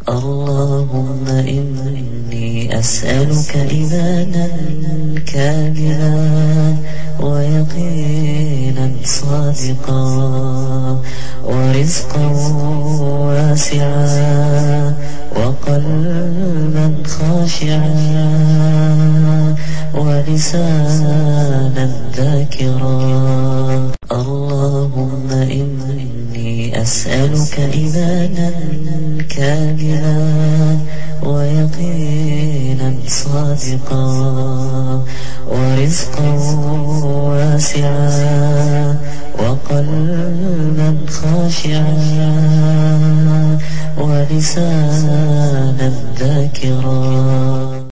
اللهم إني أسألك إيمانا كاملا ويقينا صادقا ورزقا واسعا وقلبا خاشعا ولسانا ذاكرا. اللهم إني أسألك إيمانا كاملا ويقينا صادقا ورزقا واسعا وقلبا خاشعا ولسانا